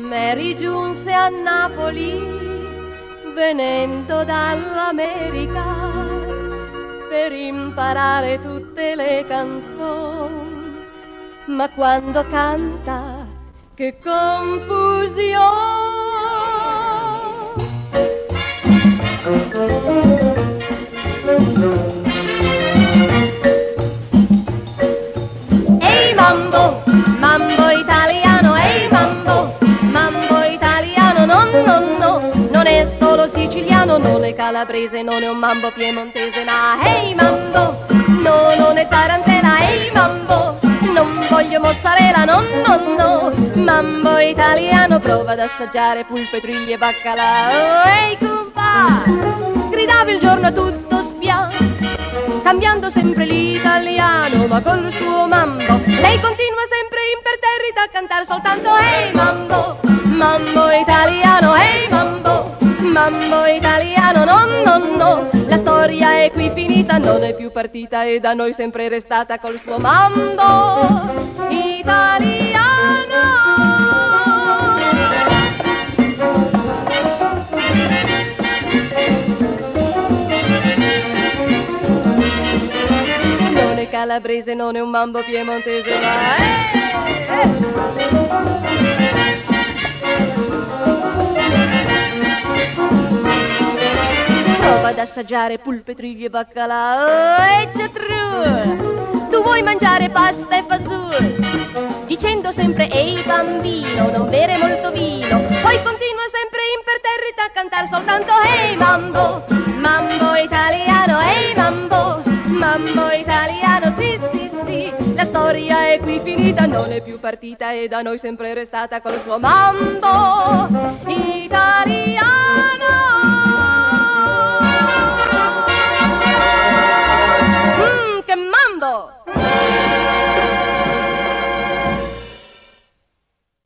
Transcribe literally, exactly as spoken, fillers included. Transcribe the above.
Mary giunse a Napoli venendo dall'America per imparare tutte le canzoni, ma quando canta che confusione. Ehi mambo, mambo italiano, ehi mambo, mambo italiano, no, no, no, non è solo siciliano, non è calabrese, non è un mambo piemontese, ma ehi mambo, no, non è tarantella, ehi mambo, non voglio mozzarella, no, no, no, mambo italiano, prova ad assaggiare pulpe, triglie e baccalà. Ehi compa, gridava il giorno tutto spiano, cambiando sempre l'italiano, ma col suo mambo lei continua sempre imperterrita a cantare soltanto ehi mambo, mambo italiano, ehi mambo, mambo italiano, no, no, no, la storia è qui finita, non è più partita e da noi sempre restata col suo mambo italiano. Calabrese, non è un mambo piemontese, ma eh, eh. Prova ad assaggiare pulpe, triglie e baccalà. E c'è true, tu vuoi mangiare pasta e fagioli, dicendo sempre ehi bambino, non bere molto vino, poi continua sempre imperterrita a cantare soltanto ehi mambo, mambo italiano, ehi mambo, mambo italiano, sì, sì, sì, la storia è qui finita, non è più partita e da noi sempre restata col suo mambo italiano.